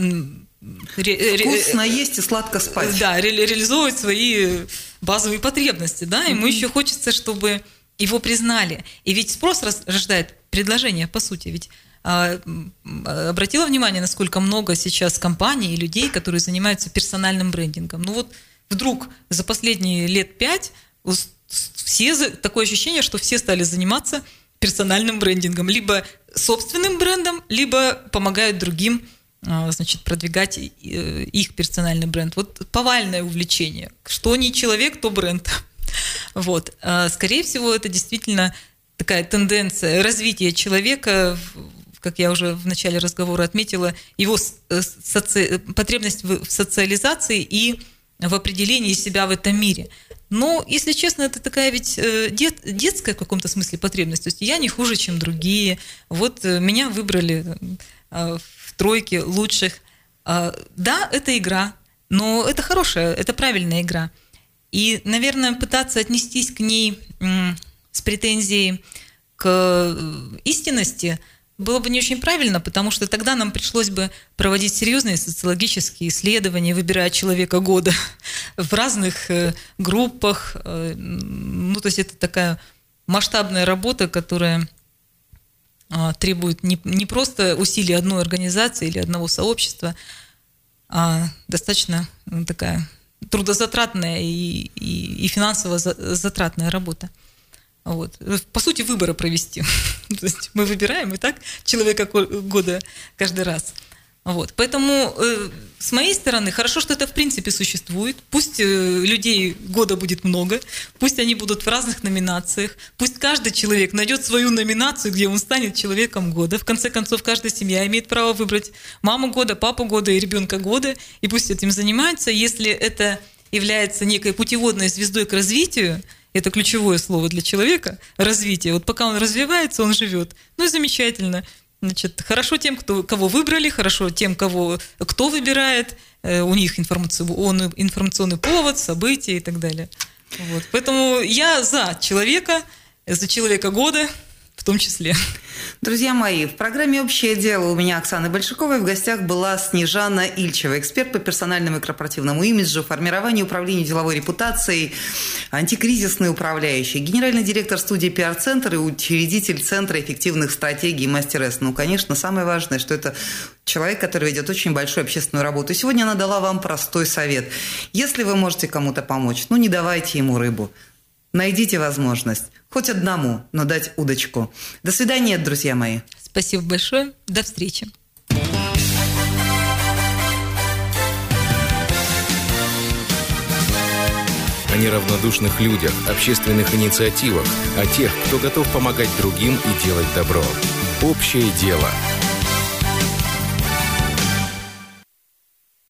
ре, вкусно ре, есть и сладко спать. Да, ре, реализовывать свои базовые потребности. Да? Ему mm-hmm. еще хочется, чтобы его признали. И ведь спрос рождает предложение, по сути. Ведь э, обратила внимание, насколько много сейчас компаний и людей, которые занимаются персональным брендингом. Ну вот вдруг за последние лет пять все, такое ощущение, что все стали заниматься персональным брендингом, либо собственным брендом, либо помогают другим, значит, продвигать их персональный бренд. Вот повальное увлечение. Что не человек, то бренд. Вот. Скорее всего, это действительно такая тенденция развития человека, как я уже в начале разговора отметила, его соци... потребность в социализации и в определении себя в этом мире. Но, если честно, это такая ведь дет, детская в каком-то смысле потребность. То есть я не хуже, чем другие. Вот меня выбрали в тройке лучших. Да, это игра, но это хорошая, это правильная игра. И, наверное, пытаться отнестись к ней с претензией к истинности было бы не очень правильно, потому что тогда нам пришлось бы проводить серьезные социологические исследования, выбирая человека года в разных группах. Ну, то есть это такая масштабная работа, которая требует не, не просто усилий одной организации или одного сообщества, а достаточно такая трудозатратная и, и, и финансово затратная работа. Вот. По сути, выборы провести. То есть мы выбираем и так человека года каждый раз. Вот. Поэтому э, с моей стороны, хорошо, что это в принципе существует. Пусть э, людей года будет много, пусть они будут в разных номинациях, пусть каждый человек найдет свою номинацию, где он станет человеком года. В конце концов, каждая семья имеет право выбрать маму года, папу года и ребенка года, и пусть этим занимаются. Если это является некой путеводной звездой к развитию, это ключевое слово для человека, развитие. Вот пока он развивается, он живет. Ну и замечательно. Значит, хорошо тем, кто, кого выбрали, хорошо тем, кого, кто выбирает. Э, у них информационный, информационный повод, события и так далее. Вот. Поэтому я за человека, за человека года в том числе. Друзья мои, в программе «Общее дело» у меня Оксана Большакова, и в гостях была Снежана Ильчева, эксперт по персональному и корпоративному имиджу, формированию, управлению деловой репутацией, антикризисный управляющий, генеральный директор студии «Пиар-центр» и учредитель Центра эффективных стратегий «Мастер С». Ну, конечно, самое важное, что это человек, который ведет очень большую общественную работу. И сегодня она дала вам простой совет. Если вы можете кому-то помочь, ну, не давайте ему рыбу. Найдите возможность, хоть одному, но дать удочку. До свидания, друзья мои. Спасибо большое. До встречи. О неравнодушных людях, общественных инициативах, о тех, кто готов помогать другим и делать добро. Общее дело.